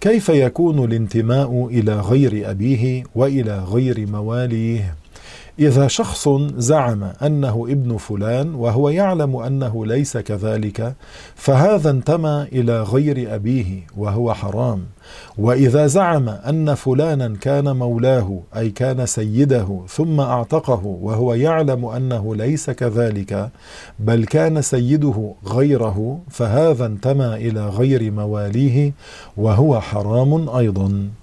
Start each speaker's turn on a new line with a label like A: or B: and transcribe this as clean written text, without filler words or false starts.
A: كيف يكون الانتماء إلى غير أبيه وإلى غير مواليه؟ إذا شخص زعم أنه ابن فلان وهو يعلم أنه ليس كذلك، فهذا انتمى إلى غير أبيه وهو حرام. وإذا زعم أن فلانا كان مولاه أي كان سيده ثم أعتقه وهو يعلم أنه ليس كذلك بل كان سيده غيره، فهذا انتمى إلى غير مواليه وهو حرام أيضا.